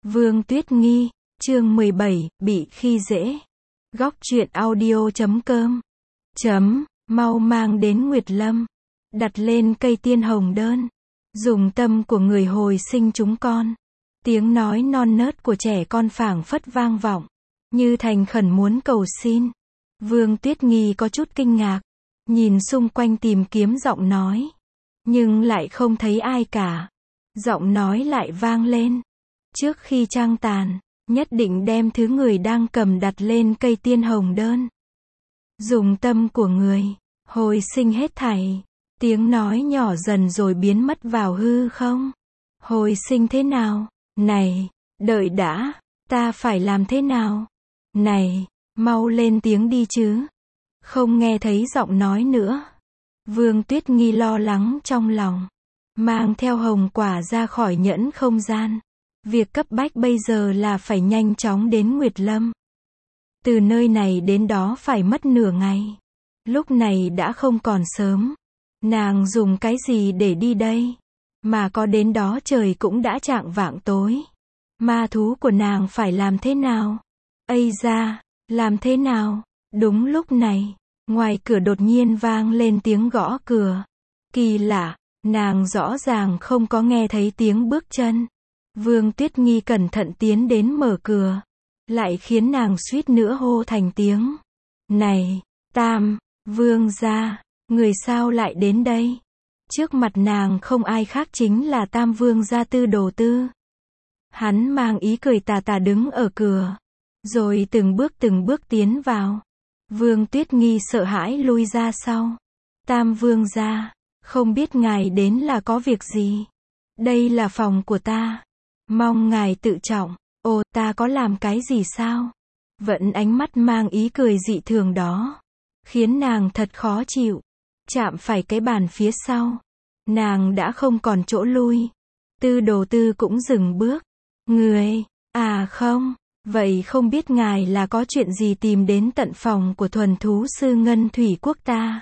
Vương Tuyết Nghi, chương 17, bị khi dễ. Góc truyện audio.com. Mau mang đến Nguyệt Lâm. Đặt lên cây tiên hồng đơn. Dùng tâm của người hồi sinh chúng con. Tiếng nói non nớt của trẻ con phảng phất vang vọng. Như thành khẩn muốn cầu xin. Vương Tuyết Nghi có chút kinh ngạc. Nhìn xung quanh tìm kiếm giọng nói. Nhưng lại không thấy ai cả. Giọng nói lại vang lên. Trước khi trăng tàn, nhất định đem thứ người đang cầm đặt lên cây tiên hồng đơn. Dùng tâm của người, hồi sinh hết thảy. Tiếng nói nhỏ dần rồi biến mất vào hư không. Hồi sinh thế nào? Này, đợi đã, ta phải làm thế nào? Này, mau lên tiếng đi chứ. Không nghe thấy giọng nói nữa. Vương Tuyết Nghi lo lắng trong lòng. Mang theo hồng quả ra khỏi nhẫn không gian. Việc cấp bách bây giờ là phải nhanh chóng đến Nguyệt Lâm. Từ nơi này đến đó phải mất nửa ngày. Lúc này đã không còn sớm. Nàng dùng cái gì để đi đây? Mà có đến đó trời cũng đã chạng vạng tối. Ma thú của nàng phải làm thế nào? Ây da, làm thế nào? Đúng lúc này, ngoài cửa đột nhiên vang lên tiếng gõ cửa. Kỳ lạ, nàng rõ ràng không có nghe thấy tiếng bước chân. Vương Tuyết Nghi cẩn thận tiến đến mở cửa. Lại khiến nàng suýt nữa hô thành tiếng. Này, Tam, Vương gia, người sao lại đến đây? Trước mặt nàng không ai khác chính là Tam Vương gia Tư Đồ Tư. Hắn mang ý cười tà tà đứng ở cửa. Rồi từng bước tiến vào. Vương Tuyết Nghi sợ hãi lui ra sau. Tam Vương gia, không biết ngài đến là có việc gì? Đây là phòng của ta. Mong ngài tự trọng. Ồ, ta có làm cái gì sao? Vẫn ánh mắt mang ý cười dị thường đó. Khiến nàng thật khó chịu. Chạm phải cái bàn phía sau. Nàng đã không còn chỗ lui. Tư Đồ Tư cũng dừng bước. Người, à không, vậy không biết ngài là có chuyện gì tìm đến tận phòng của thuần thú sư Ngân Thủy Quốc ta?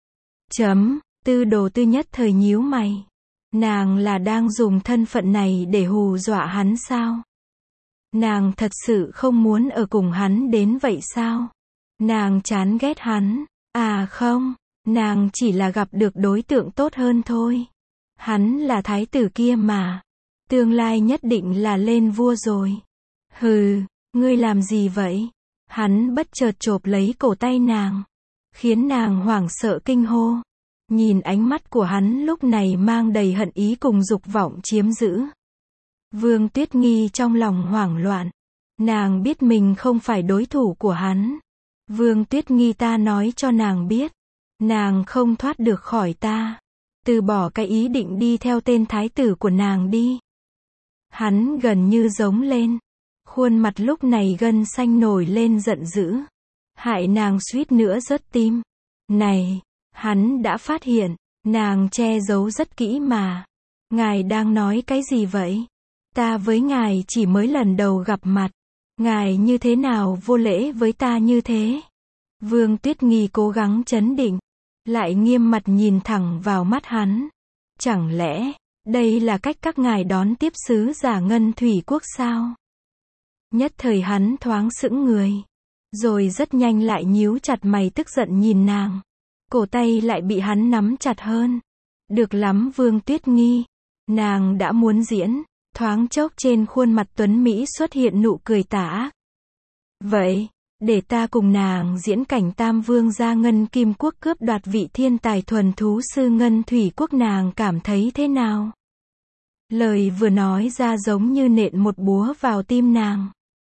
Tư Đồ Tư nhất thời nhíu mày. Nàng là đang dùng thân phận này để hù dọa hắn sao? Nàng thật sự không muốn ở cùng hắn đến vậy sao? Nàng chán ghét hắn. À không, nàng chỉ là gặp được đối tượng tốt hơn thôi. Hắn là thái tử kia mà. Tương lai nhất định là lên vua rồi. Hừ, ngươi làm gì vậy? Hắn bất chợt chộp lấy cổ tay nàng. Khiến nàng hoảng sợ kinh hô. Nhìn ánh mắt của hắn lúc này mang đầy hận ý cùng dục vọng chiếm giữ. Vương Tuyết Nghi trong lòng hoảng loạn. Nàng biết mình không phải đối thủ của hắn. Vương Tuyết Nghi, ta nói cho nàng biết. Nàng không thoát được khỏi ta. Từ bỏ cái ý định đi theo tên thái tử của nàng đi. Hắn gần như giống lên. Khuôn mặt lúc này gân xanh nổi lên giận dữ. Hại nàng suýt nữa rớt tim. Này, hắn đã phát hiện. Nàng che giấu rất kỹ mà. Ngài đang nói cái gì vậy? Ta với ngài chỉ mới lần đầu gặp mặt. Ngài như thế nào vô lễ với ta như thế? Vương Tuyết Nghi cố gắng trấn định. Lại nghiêm mặt nhìn thẳng vào mắt hắn. Chẳng lẽ, đây là cách các ngài đón tiếp sứ giả Ngân Thủy Quốc sao? Nhất thời hắn thoáng sững người. Rồi rất nhanh lại nhíu chặt mày tức giận nhìn nàng. Cổ tay lại bị hắn nắm chặt hơn. Được lắm Vương Tuyết Nghi. Nàng đã muốn diễn. Thoáng chốc trên khuôn mặt tuấn Mỹ xuất hiện nụ cười tà ác. Vậy, để ta cùng nàng diễn cảnh Tam Vương gia Ngân Kim Quốc cướp đoạt vị thiên tài thuần thú sư Ngân Thủy Quốc, nàng cảm thấy thế nào? Lời vừa nói ra giống như nện một búa vào tim nàng.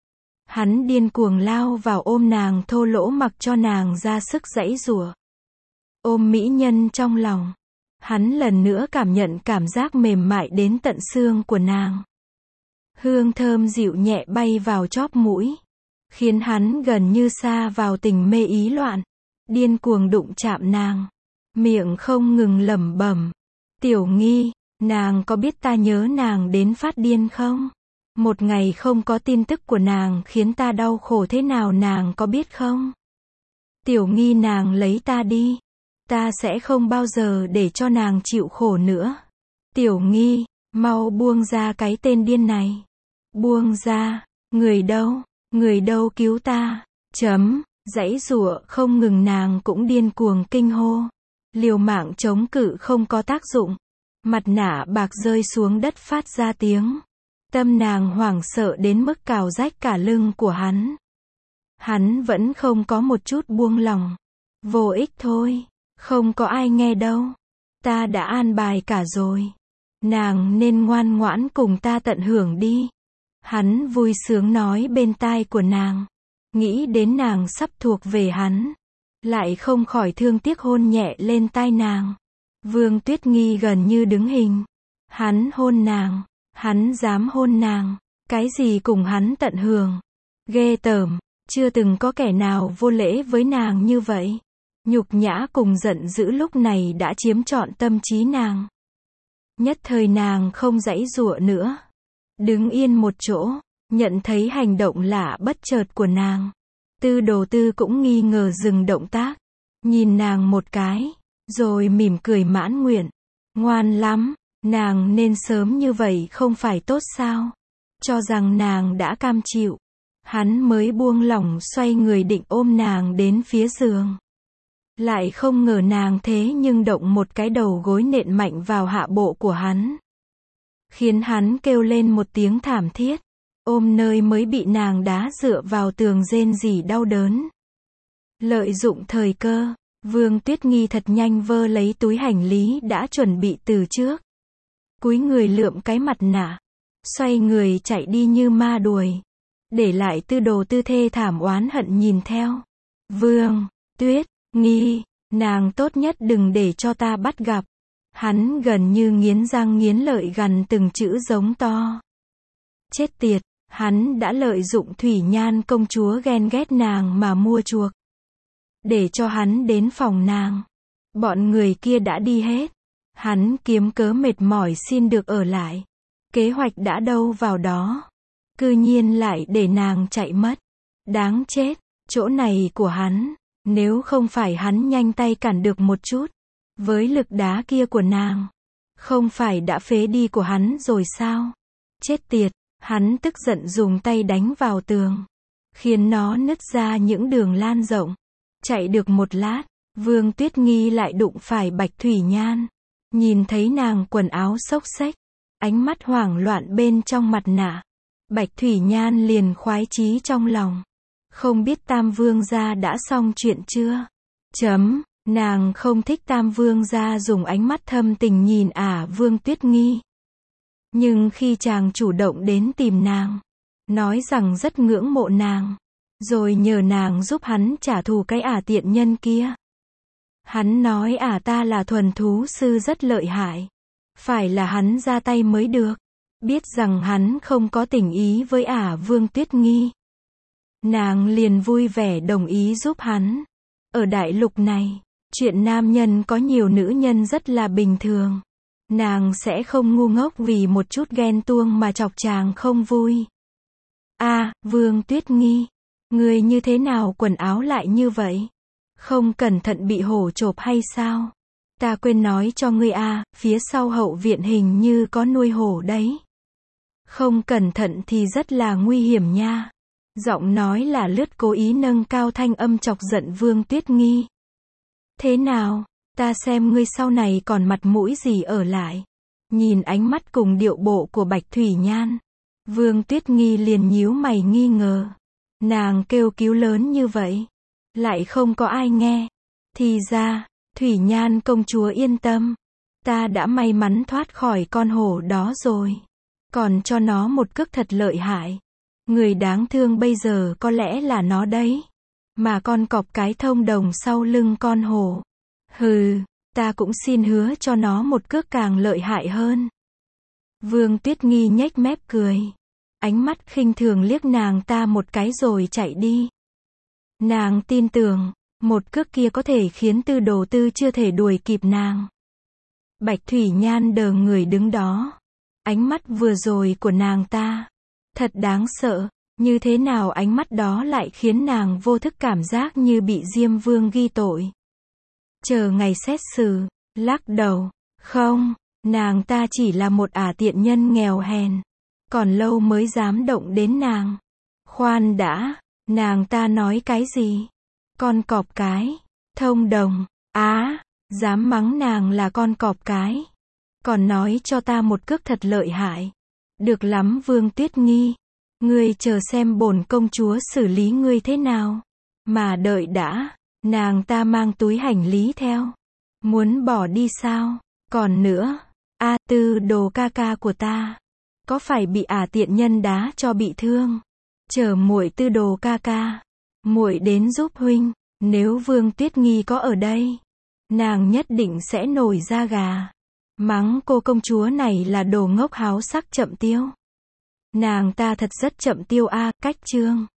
Hắn điên cuồng lao vào ôm nàng thô lỗ mặc cho nàng ra sức giãy giụa. Ôm mỹ nhân trong lòng. Hắn lần nữa cảm nhận cảm giác mềm mại đến tận xương của nàng. Hương thơm dịu nhẹ bay vào chóp mũi. Khiến hắn gần như sa vào tình mê ý loạn. Điên cuồng đụng chạm nàng. Miệng không ngừng lẩm bẩm. Tiểu Nghi, nàng có biết ta nhớ nàng đến phát điên không? Một ngày không có tin tức của nàng khiến ta đau khổ thế nào nàng có biết không? Tiểu Nghi, nàng lấy ta đi. Ta sẽ không bao giờ để cho nàng chịu khổ nữa. Tiểu Nghi, mau buông ra cái tên điên này. Buông ra, người đâu cứu ta, giãy giụa không ngừng nàng cũng điên cuồng kinh hô. Liều mạng chống cự không có tác dụng. Mặt nạ bạc rơi xuống đất phát ra tiếng. Tâm nàng hoảng sợ đến mức cào rách cả lưng của hắn. Hắn vẫn không có một chút buông lỏng. Vô ích thôi, không có ai nghe đâu. Ta đã an bài cả rồi. Nàng nên ngoan ngoãn cùng ta tận hưởng đi. Hắn vui sướng nói bên tai của nàng. Nghĩ đến nàng sắp thuộc về hắn. Lại không khỏi thương tiếc hôn nhẹ lên tai nàng. Vương Tuyết Nghi gần như đứng hình. Hắn hôn nàng. Hắn dám hôn nàng. Cái gì cùng hắn tận hưởng. Ghê tởm. Chưa từng có kẻ nào vô lễ với nàng như vậy. Nhục nhã cùng giận dữ lúc này đã chiếm trọn tâm trí nàng. Nhất thời nàng không giãy giụa nữa. Đứng yên một chỗ, nhận thấy hành động lạ bất chợt của nàng. Tư Đồ Tư cũng nghi ngờ dừng động tác. Nhìn nàng một cái, rồi mỉm cười mãn nguyện. Ngoan lắm, nàng nên sớm như vậy không phải tốt sao? Cho rằng nàng đã cam chịu. Hắn mới buông lỏng xoay người định ôm nàng đến phía giường. Lại không ngờ nàng thế nhưng động một cái đầu gối nện mạnh vào hạ bộ của hắn. Khiến hắn kêu lên một tiếng thảm thiết. Ôm nơi mới bị nàng đá dựa vào tường rên rỉ đau đớn. Lợi dụng thời cơ, Vương Tuyết Nghi thật nhanh vơ lấy túi hành lý đã chuẩn bị từ trước. Cúi người lượm cái mặt nạ. Xoay người chạy đi như ma đuổi. Để lại Tư Đồ Tư thê thảm oán hận nhìn theo. Vương Tuyết Nghi, nàng tốt nhất đừng để cho ta bắt gặp. Hắn gần như nghiến răng nghiến lợi gằn từng chữ giống to. Chết tiệt, hắn đã lợi dụng Thủy Nhan công chúa ghen ghét nàng mà mua chuộc. Để cho hắn đến phòng nàng. Bọn người kia đã đi hết. Hắn kiếm cớ mệt mỏi xin được ở lại. Kế hoạch đã đâu vào đó. Cư nhiên lại để nàng chạy mất. Đáng chết, chỗ này của hắn. Nếu không phải hắn nhanh tay cản được một chút. Với lực đá kia của nàng. Không phải đã phế đi của hắn rồi sao? Chết tiệt, hắn tức giận dùng tay đánh vào tường. Khiến nó nứt ra những đường lan rộng. Chạy được một lát, Vương Tuyết Nghi lại đụng phải Bạch Thủy Nhan. Nhìn thấy nàng quần áo xốc xếch. Ánh mắt hoảng loạn bên trong mặt nạ. Bạch Thủy Nhan liền khoái chí trong lòng. Không biết Tam Vương gia đã xong chuyện chưa? Nàng không thích Tam Vương gia dùng ánh mắt thâm tình nhìn Vương Tuyết Nghi. Nhưng khi chàng chủ động đến tìm nàng, nói rằng rất ngưỡng mộ nàng, rồi nhờ nàng giúp hắn trả thù cái tiện nhân kia. Hắn nói ta là thuần thú sư rất lợi hại. Phải là hắn ra tay mới được. Biết rằng hắn không có tình ý với Vương Tuyết Nghi. Nàng liền vui vẻ đồng ý giúp hắn. Ở đại lục này, chuyện nam nhân có nhiều nữ nhân rất là bình thường. Nàng sẽ không ngu ngốc vì một chút ghen tuông mà chọc chàng không vui. Vương Tuyết Nghi, người như thế nào quần áo lại như vậy? Không cẩn thận bị hổ chộp hay sao? Ta quên nói cho ngươi phía sau hậu viện hình như có nuôi hổ đấy. Không cẩn thận thì rất là nguy hiểm nha. Giọng nói là lướt cố ý nâng cao thanh âm chọc giận Vương Tuyết Nghi. Thế nào, ta xem ngươi sau này còn mặt mũi gì ở lại. Nhìn ánh mắt cùng điệu bộ của Bạch Thủy Nhan. Vương Tuyết Nghi liền nhíu mày nghi ngờ. Nàng kêu cứu lớn như vậy. Lại không có ai nghe. Thì ra, Thủy Nhan công chúa yên tâm. Ta đã may mắn thoát khỏi con hổ đó rồi. Còn cho nó một cước thật lợi hại. Người đáng thương bây giờ có lẽ là nó đấy. Mà con cọp cái thông đồng sau lưng con hổ. Hừ, ta cũng xin hứa cho nó một cước càng lợi hại hơn. Vương Tuyết Nghi nhếch mép cười. Ánh mắt khinh thường liếc nàng ta một cái rồi chạy đi. Nàng tin tưởng, một cước kia có thể khiến Tư Đồ Tư chưa thể đuổi kịp nàng. Bạch Thủy Nhan đờ người đứng đó. Ánh mắt vừa rồi của nàng ta. Thật đáng sợ, như thế nào ánh mắt đó lại khiến nàng vô thức cảm giác như bị Diêm Vương ghi tội. Chờ ngày xét xử, lắc đầu, không, nàng ta chỉ là một tiện nhân nghèo hèn. còn lâu mới dám động đến nàng. Khoan đã, nàng ta nói cái gì? Con cọp cái, thông đồng, á, dám mắng nàng là con cọp cái. Còn nói cho ta một cước thật lợi hại. Được lắm Vương Tuyết Nghi. Ngươi chờ xem bổn công chúa xử lý ngươi thế nào. Mà đợi đã, nàng ta mang túi hành lý theo. Muốn bỏ đi sao? Còn nữa, A Tư đồ ca ca của ta. Có phải bị tiện nhân đá cho bị thương? Chờ muội Tư đồ ca ca. Muội đến giúp huynh. Nếu Vương Tuyết Nghi có ở đây, nàng nhất định sẽ nổi da gà. Mắng cô công chúa này là đồ ngốc háo sắc chậm tiêu. Nàng ta thật rất chậm tiêu cách chương.